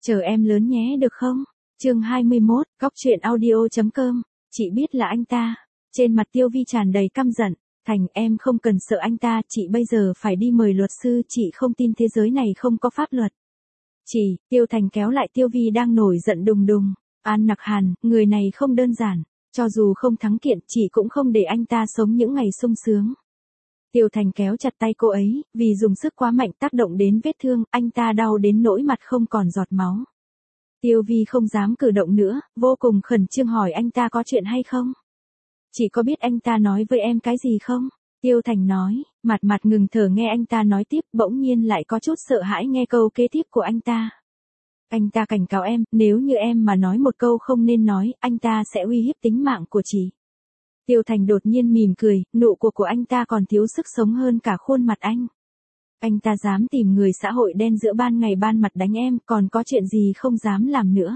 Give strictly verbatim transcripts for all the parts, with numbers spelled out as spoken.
Chờ em lớn nhé được không? Chương hai mươi mốt, Cóc truyện audio chấm com. Chị biết là anh ta. Trên mặt Tiêu Vi tràn đầy căm giận. Thành, em không cần sợ anh ta, chị bây giờ phải đi mời luật sư, chị không tin thế giới này không có pháp luật. Chị, Tiêu Thành kéo lại Tiêu Vi đang nổi giận đùng đùng. An Nặc Hàn, người này không đơn giản. Cho dù không thắng kiện, chị cũng không để anh ta sống những ngày sung sướng. Tiêu Thành kéo chặt tay cô ấy, vì dùng sức quá mạnh tác động đến vết thương, anh ta đau đến nỗi mặt không còn giọt máu. Tiêu Vi không dám cử động nữa, vô cùng khẩn trương hỏi anh ta có chuyện hay không? Chị có biết anh ta nói với em cái gì không? Tiêu Thành nói, mặt mặt ngừng thở nghe anh ta nói tiếp, bỗng nhiên lại có chút sợ hãi nghe câu kế tiếp của anh ta. Anh ta cảnh cáo em, nếu như em mà nói một câu không nên nói, anh ta sẽ uy hiếp tính mạng của chị. Tiêu Thành đột nhiên mỉm cười, nụ cười của anh ta còn thiếu sức sống hơn cả khuôn mặt anh. Anh ta dám tìm người xã hội đen giữa ban ngày ban mặt đánh em, còn có chuyện gì không dám làm nữa.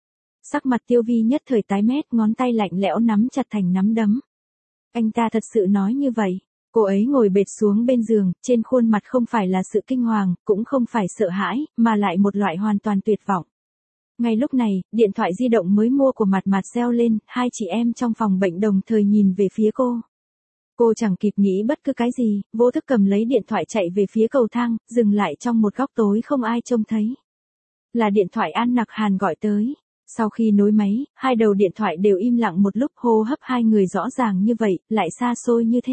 Sắc mặt Tiêu Vi nhất thời tái mét, ngón tay lạnh lẽo nắm chặt thành nắm đấm. Anh ta thật sự nói như vậy. Cô ấy ngồi bệt xuống bên giường, trên khuôn mặt không phải là sự kinh hoàng, cũng không phải sợ hãi, mà lại một loại hoàn toàn tuyệt vọng. Ngay lúc này, điện thoại di động mới mua của Mạt Mạt reo lên, hai chị em trong phòng bệnh đồng thời nhìn về phía cô. Cô chẳng kịp nghĩ bất cứ cái gì, vô thức cầm lấy điện thoại chạy về phía cầu thang, dừng lại trong một góc tối không ai trông thấy. Là điện thoại An Nặc Hàn gọi tới. Sau khi nối máy, hai đầu điện thoại đều im lặng một lúc, hô hấp hai người rõ ràng như vậy, lại xa xôi như thế.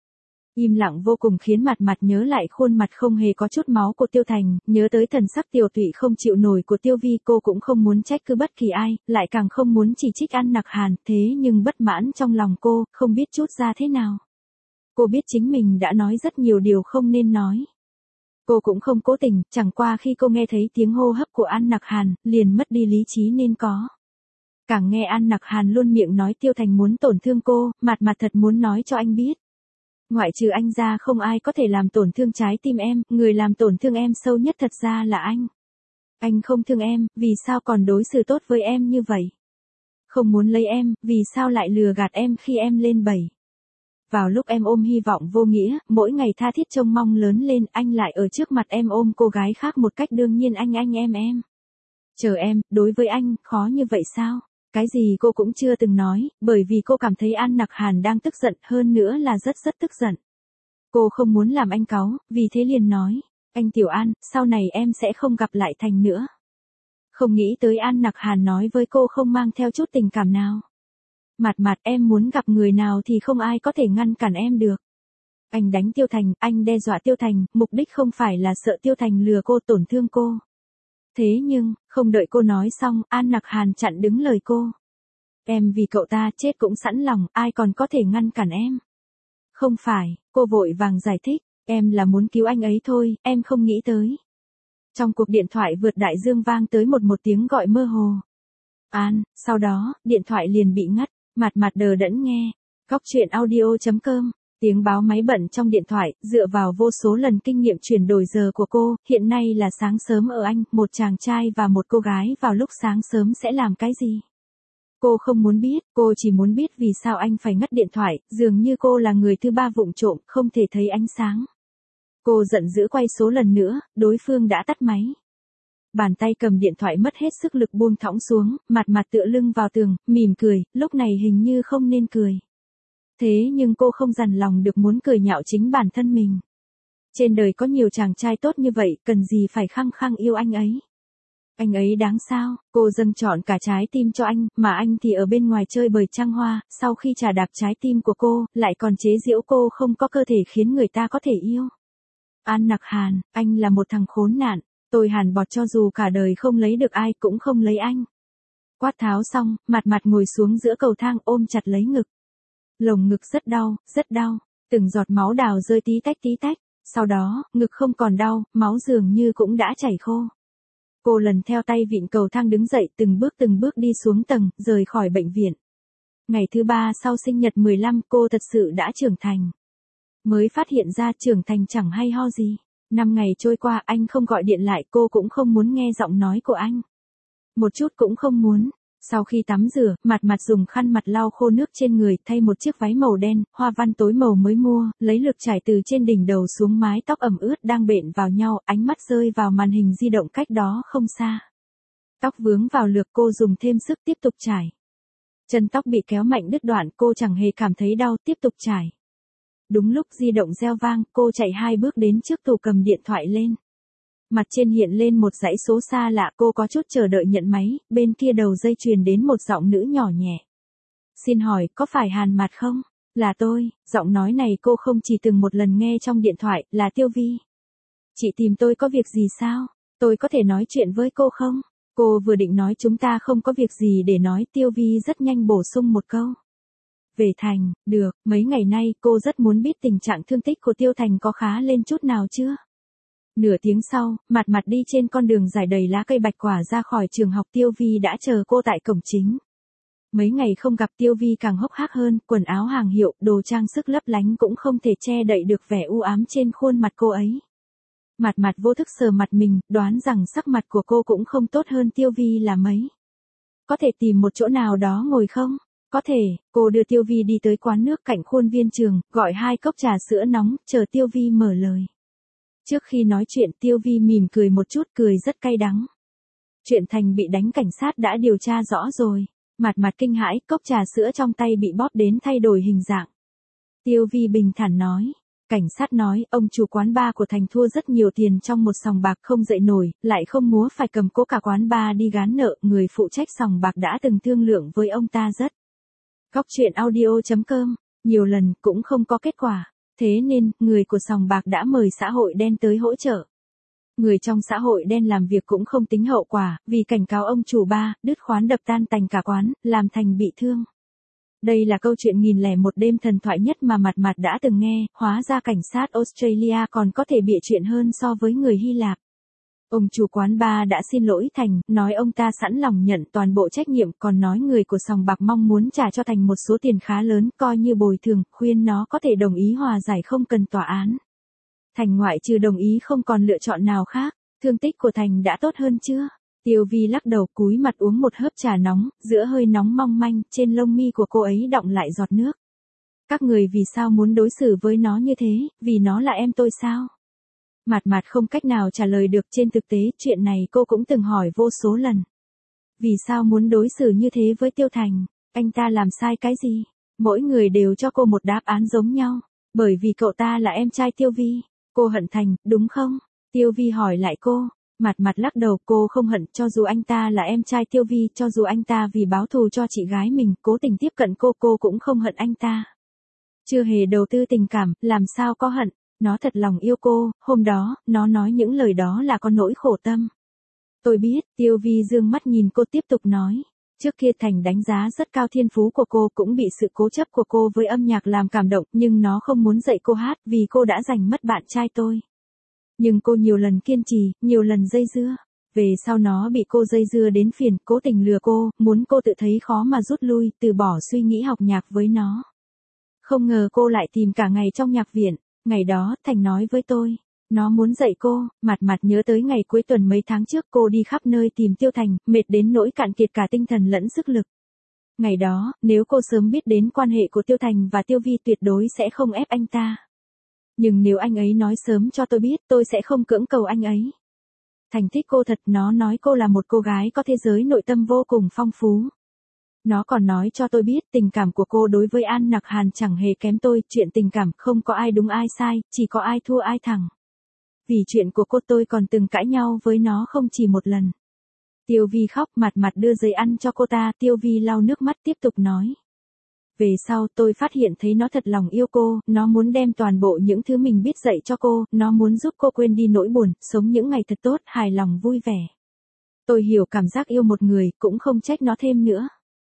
Im lặng vô cùng khiến Mạt Mạt nhớ lại khuôn mặt không hề có chút máu của Tiêu Thành, nhớ tới thần sắc tiều tụy không chịu nổi của Tiêu Vi, cô cũng không muốn trách cứ bất kỳ ai, lại càng không muốn chỉ trích An Nặc Hàn, thế nhưng bất mãn trong lòng cô, không biết trút ra thế nào. Cô biết chính mình đã nói rất nhiều điều không nên nói. Cô cũng không cố tình, chẳng qua khi cô nghe thấy tiếng hô hấp của An Nặc Hàn, liền mất đi lý trí nên có. Càng nghe An Nặc Hàn luôn miệng nói Tiêu Thành muốn tổn thương cô, Mạt Mạt thật muốn nói cho anh biết. Ngoại trừ anh ra không ai có thể làm tổn thương trái tim em, người làm tổn thương em sâu nhất thật ra là anh. Anh không thương em, vì sao còn đối xử tốt với em như vậy? Không muốn lấy em, vì sao lại lừa gạt em khi em lên bảy? Vào lúc em ôm hy vọng vô nghĩa, mỗi ngày tha thiết trông mong lớn lên, anh lại ở trước mặt em ôm cô gái khác một cách đương nhiên anh anh em em. Chờ em, đối với anh, khó như vậy sao? Cái gì cô cũng chưa từng nói, bởi vì cô cảm thấy An Nặc Hàn đang tức giận, hơn nữa là rất rất tức giận. Cô không muốn làm anh cáu, vì thế liền nói, anh Tiểu An, sau này em sẽ không gặp lại Thành nữa. Không nghĩ tới An Nặc Hàn nói với cô không mang theo chút tình cảm nào. Mạt Mạt, em muốn gặp người nào thì không ai có thể ngăn cản em được. Anh đánh Tiêu Thành, anh đe dọa Tiêu Thành, mục đích không phải là sợ Tiêu Thành lừa cô tổn thương cô. Thế nhưng, không đợi cô nói xong, An Nặc Hàn chặn đứng lời cô. Em vì cậu ta chết cũng sẵn lòng, ai còn có thể ngăn cản em. Không phải, cô vội vàng giải thích, em là muốn cứu anh ấy thôi, em không nghĩ tới. Trong cuộc điện thoại vượt đại dương vang tới một một tiếng gọi mơ hồ. An, sau đó, điện thoại liền bị ngắt, Mạt Mạt đờ đẫn nghe. Cóc truyện audio chấm com. Tiếng báo máy bận trong điện thoại, dựa vào vô số lần kinh nghiệm chuyển đổi giờ của cô, hiện nay là sáng sớm ở Anh, một chàng trai và một cô gái vào lúc sáng sớm sẽ làm cái gì? Cô không muốn biết, cô chỉ muốn biết vì sao anh phải ngắt điện thoại, dường như cô là người thứ ba vụng trộm, không thể thấy ánh sáng. Cô giận dữ quay số lần nữa, đối phương đã tắt máy. Bàn tay cầm điện thoại mất hết sức lực buông thõng xuống, Mạt Mạt tựa lưng vào tường, mỉm cười, lúc này hình như không nên cười. Thế nhưng cô không dằn lòng được muốn cười nhạo chính bản thân mình. Trên đời có nhiều chàng trai tốt như vậy, cần gì phải khăng khăng yêu anh ấy. Anh ấy đáng sao, cô dâng trọn cả trái tim cho anh, mà anh thì ở bên ngoài chơi bời trăng hoa, sau khi trà đạp trái tim của cô, lại còn chế giễu cô không có cơ thể khiến người ta có thể yêu. An Nặc Hàn, anh là một thằng khốn nạn, tôi hàn bọt cho dù cả đời không lấy được ai cũng không lấy anh. Quát tháo xong, Mạt Mạt ngồi xuống giữa cầu thang ôm chặt lấy ngực. Lồng ngực rất đau, rất đau, từng giọt máu đào rơi tí tách tí tách, sau đó, ngực không còn đau, máu dường như cũng đã chảy khô. Cô lần theo tay vịn cầu thang đứng dậy từng bước từng bước đi xuống tầng, rời khỏi bệnh viện. Ngày thứ ba sau sinh nhật mười lăm cô thật sự đã trưởng thành. Mới phát hiện ra trưởng thành chẳng hay ho gì. Năm ngày trôi qua anh không gọi điện lại cô cũng không muốn nghe giọng nói của anh. Một chút cũng không muốn. Sau khi tắm rửa, Mạt Mạt dùng khăn mặt lau khô nước trên người, thay một chiếc váy màu đen, hoa văn tối màu mới mua, lấy lược trải từ trên đỉnh đầu xuống mái tóc ẩm ướt đang bện vào nhau, ánh mắt rơi vào màn hình di động cách đó không xa. Tóc vướng vào lược cô dùng thêm sức tiếp tục chải. Chân tóc bị kéo mạnh đứt đoạn cô chẳng hề cảm thấy đau tiếp tục chải. Đúng lúc di động reo vang cô chạy hai bước đến trước tủ cầm điện thoại lên. Mặt trên hiện lên một dãy số xa lạ cô có chút chờ đợi nhận máy, bên kia đầu dây truyền đến một giọng nữ nhỏ nhẹ. Xin hỏi có phải Hàn Mạt không? Là tôi, giọng nói này cô không chỉ từng một lần nghe trong điện thoại, là Tiêu Vi. Chị tìm tôi có việc gì sao? Tôi có thể nói chuyện với cô không? Cô vừa định nói chúng ta không có việc gì để nói, Tiêu Vi rất nhanh bổ sung một câu. Về Thành, được, mấy ngày nay cô rất muốn biết tình trạng thương tích của Tiêu Thành có khá lên chút nào chưa? Nửa tiếng sau, Mạt Mạt đi trên con đường dài đầy lá cây bạch quả ra khỏi trường học, Tiêu Vi đã chờ cô tại cổng chính. Mấy ngày không gặp Tiêu Vi càng hốc hác hơn, quần áo hàng hiệu, đồ trang sức lấp lánh cũng không thể che đậy được vẻ u ám trên khuôn mặt cô ấy. Mạt Mạt vô thức sờ mặt mình, đoán rằng sắc mặt của cô cũng không tốt hơn Tiêu Vi là mấy. Có thể tìm một chỗ nào đó ngồi không? Có thể, cô đưa Tiêu Vi đi tới quán nước cạnh khuôn viên trường, gọi hai cốc trà sữa nóng, chờ Tiêu Vi mở lời. Trước khi nói chuyện Tiêu Vi mỉm cười một chút, cười rất cay đắng. Chuyện Thành bị đánh cảnh sát đã điều tra rõ rồi. Mạt Mạt kinh hãi, cốc trà sữa trong tay bị bóp đến thay đổi hình dạng. Tiêu Vi bình thản nói. Cảnh sát nói, ông chủ quán bar của Thành thua rất nhiều tiền trong một sòng bạc không dậy nổi, lại không múa phải cầm cố cả quán bar đi gán nợ, người phụ trách sòng bạc đã từng thương lượng với ông ta rất. Góc truyện audio chấm com, nhiều lần cũng không có kết quả, thế nên, người của sòng bạc đã mời xã hội đen tới hỗ trợ. Người trong xã hội đen làm việc cũng không tính hậu quả, vì cảnh cáo ông chủ bar, đứt khoán đập tan tành cả quán, làm Thành bị thương. Đây là câu chuyện nghìn lẻ một đêm thần thoại nhất mà Mạt Mạt đã từng nghe, hóa ra cảnh sát Australia còn có thể bịa chuyện hơn so với người Hy Lạp. Ông chủ quán bar đã xin lỗi Thành, nói ông ta sẵn lòng nhận toàn bộ trách nhiệm, còn nói người của sòng bạc mong muốn trả cho Thành một số tiền khá lớn, coi như bồi thường, khuyên nó có thể đồng ý hòa giải không cần tòa án. Thành ngoại trừ đồng ý không còn lựa chọn nào khác, thương tích của Thành đã tốt hơn chưa? Tiêu Vi lắc đầu cúi mặt uống một hớp trà nóng, giữa hơi nóng mong manh, trên lông mi của cô ấy đọng lại giọt nước. Các người vì sao muốn đối xử với nó như thế, vì nó là em tôi sao? Mạt Mạt không cách nào trả lời được, trên thực tế, chuyện này cô cũng từng hỏi vô số lần. Vì sao muốn đối xử như thế với Tiêu Thành? Anh ta làm sai cái gì? Mỗi người đều cho cô một đáp án giống nhau. Bởi vì cậu ta là em trai Tiêu Vi. Cô hận Thành, đúng không? Tiêu Vi hỏi lại cô. Mạt Mạt lắc đầu, cô không hận, cho dù anh ta là em trai Tiêu Vi, cho dù anh ta vì báo thù cho chị gái mình, cố tình tiếp cận cô, cô cũng không hận anh ta. Chưa hề đầu tư tình cảm, làm sao có hận, nó thật lòng yêu cô, hôm đó, nó nói những lời đó là có nỗi khổ tâm. Tôi biết, Tiêu Vi dương mắt nhìn cô tiếp tục nói. Trước kia Thành đánh giá rất cao thiên phú của cô, cũng bị sự cố chấp của cô với âm nhạc làm cảm động, nhưng nó không muốn dạy cô hát, vì cô đã giành mất bạn trai tôi. Nhưng cô nhiều lần kiên trì, nhiều lần dây dưa. Về sau nó bị cô dây dưa đến phiền, cố tình lừa cô, muốn cô tự thấy khó mà rút lui, từ bỏ suy nghĩ học nhạc với nó. Không ngờ cô lại tìm cả ngày trong nhạc viện. Ngày đó, Thành nói với tôi, nó muốn dạy cô. Mạt Mạt nhớ tới ngày cuối tuần mấy tháng trước cô đi khắp nơi tìm Tiêu Thành, mệt đến nỗi cạn kiệt cả tinh thần lẫn sức lực. Ngày đó, nếu cô sớm biết đến quan hệ của Tiêu Thành và Tiêu Vi tuyệt đối sẽ không ép anh ta. Nhưng nếu anh ấy nói sớm cho tôi biết, tôi sẽ không cưỡng cầu anh ấy. Thành thích cô thật, nó nói cô là một cô gái có thế giới nội tâm vô cùng phong phú. Nó còn nói cho tôi biết tình cảm của cô đối với An Nặc Hàn chẳng hề kém tôi, chuyện tình cảm không có ai đúng ai sai, chỉ có ai thua ai thắng. Vì chuyện của cô tôi còn từng cãi nhau với nó không chỉ một lần. Tiêu Vi khóc, Mạt Mạt đưa giấy ăn cho cô ta, Tiêu Vi lau nước mắt tiếp tục nói. Về sau tôi phát hiện thấy nó thật lòng yêu cô, nó muốn đem toàn bộ những thứ mình biết dạy cho cô, nó muốn giúp cô quên đi nỗi buồn, sống những ngày thật tốt, hài lòng vui vẻ. Tôi hiểu cảm giác yêu một người, cũng không trách nó thêm nữa.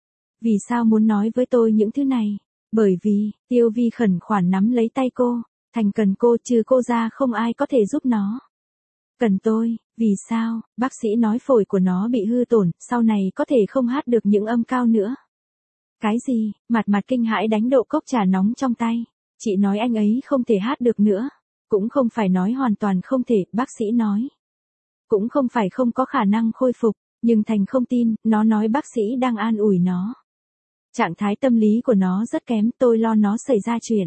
Vì sao muốn nói với tôi những thứ này? Bởi vì, Tiêu Vi khẩn khoản nắm lấy tay cô, Thành cần cô, trừ cô ra không ai có thể giúp nó. Cần tôi, vì sao? Bác sĩ nói phổi của nó bị hư tổn, sau này có thể không hát được những âm cao nữa. Cái gì? Mạt Mạt kinh hãi đánh độ cốc trà nóng trong tay. Chị nói anh ấy không thể hát được nữa. Cũng không phải nói hoàn toàn không thể, bác sĩ nói. Cũng không phải không có khả năng khôi phục, nhưng Thành không tin, nó nói bác sĩ đang an ủi nó. Trạng thái tâm lý của nó rất kém, tôi lo nó xảy ra chuyện.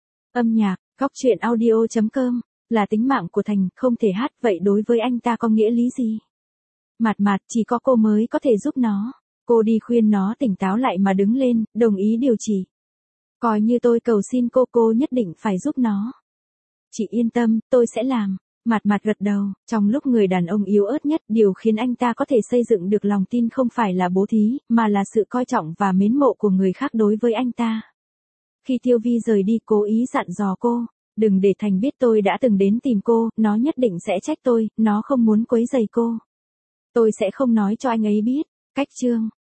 Âm nhạc, góc truyện audio chấm com, là tính mạng của Thành, không thể hát, vậy đối với anh ta có nghĩa lý gì? Mạt Mạt, chỉ có cô mới có thể giúp nó. Cô đi khuyên nó tỉnh táo lại mà đứng lên, đồng ý điều trị. Coi như tôi cầu xin cô, cô nhất định phải giúp nó. Chị yên tâm, tôi sẽ làm. Mạt Mạt gật đầu, trong lúc người đàn ông yếu ớt nhất, điều khiến anh ta có thể xây dựng được lòng tin không phải là bố thí, mà là sự coi trọng và mến mộ của người khác đối với anh ta. Khi Tiêu Vi rời đi, cố ý dặn dò cô, đừng để Thành biết tôi đã từng đến tìm cô, nó nhất định sẽ trách tôi, nó không muốn quấy rầy cô. Tôi sẽ không nói cho anh ấy biết. Cách chương